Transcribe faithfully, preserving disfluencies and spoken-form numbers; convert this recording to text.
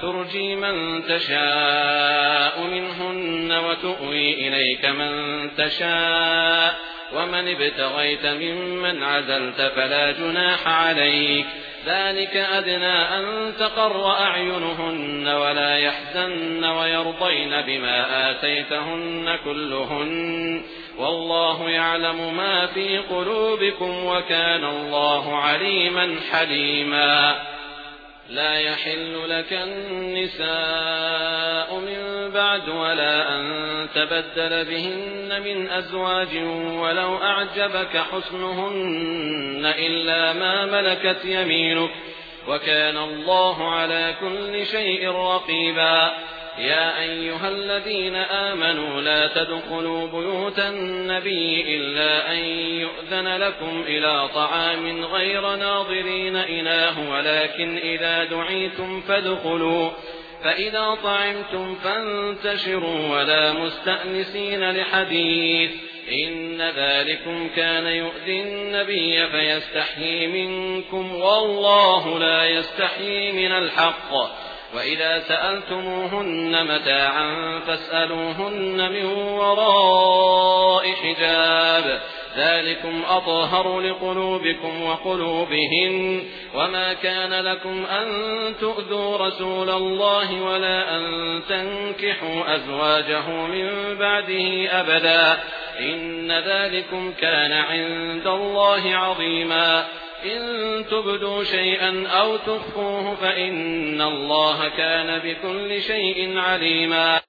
ترجي من تشاء منهن وتؤوي إليك من تشاء ومن ابتغيت ممن عزلت فلا جناح عليك ذلك أدنى أن تقر أعينهن ولا يحزن ويرضين بما آتيتهن كلهن والله يعلم ما في قلوبكم وكان الله عليما حليما. لا يحل لك النساء من بعد ولا أن تبدل بهن من أزواج ولو أعجبك حسنهن إلا ما ملكت يمينك وكان الله على كل شيء رقيبا. يا أيها الذين آمنوا لا تدخلوا بيوت النبي إلا أن يؤذن لكم إلى طعام غير ناظرين إناه ولكن إذا دعيتم فادخلوا فإذا طعمتم فانتشروا ولا مستأنسين لحديث إن ذلكم كان يؤذي النبي فيستحيي منكم والله لا يستحيي من الحق. وإذا سألتموهن متاعا فاسألوهن من وراء حجاب ذلكم أطهر لقلوبكم وقلوبهن. وما كان لكم أن تؤذوا رسول الله ولا أن تنكحوا أزواجه من بعده أبدا إن ذلكم كان عند الله عظيما. إن تبدوا شيئا أو تخفوه فإن الله كان بكل شيء عليما.